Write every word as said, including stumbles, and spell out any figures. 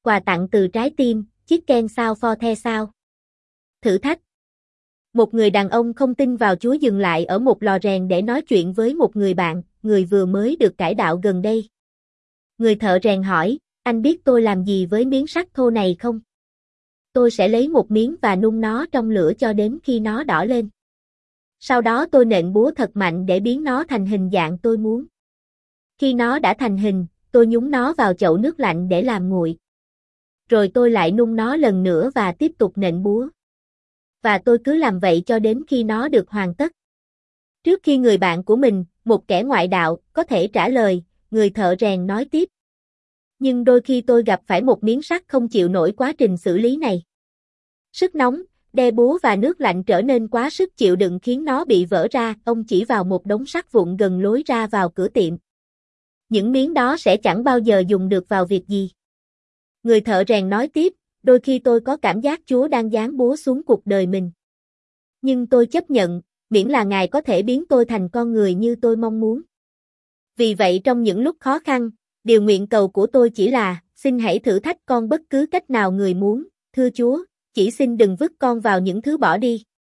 Quà tặng từ trái tim, chiếc ken sao for the sao. Thử thách. Một người đàn ông không tin vào Chúa dừng lại ở một lò rèn để nói chuyện với một người bạn, người vừa mới được cải đạo gần đây. Người thợ rèn hỏi, anh biết tôi làm gì với miếng sắt thô này không? Tôi sẽ lấy một miếng và nung nó trong lửa cho đến khi nó đỏ lên. Sau đó tôi nện búa thật mạnh để biến nó thành hình dạng tôi muốn. Khi nó đã thành hình, tôi nhúng nó vào chậu nước lạnh để làm nguội. Rồi tôi lại nung nó lần nữa và tiếp tục nện búa. Và tôi cứ làm vậy cho đến khi nó được hoàn tất. Trước khi người bạn của mình, một kẻ ngoại đạo, có thể trả lời, người thợ rèn nói tiếp. Nhưng đôi khi tôi gặp phải một miếng sắt không chịu nổi quá trình xử lý này. Sức nóng, đe búa và nước lạnh trở nên quá sức chịu đựng khiến nó bị vỡ ra. Ông chỉ vào một đống sắt vụn gần lối ra vào cửa tiệm. Những miếng đó sẽ chẳng bao giờ dùng được vào việc gì. Người thợ rèn nói tiếp, đôi khi tôi có cảm giác Chúa đang giáng búa xuống cuộc đời mình. Nhưng tôi chấp nhận, miễn là Ngài có thể biến tôi thành con người như tôi mong muốn. Vì vậy trong những lúc khó khăn, điều nguyện cầu của tôi chỉ là, xin hãy thử thách con bất cứ cách nào người muốn, thưa Chúa, chỉ xin đừng vứt con vào những thứ bỏ đi.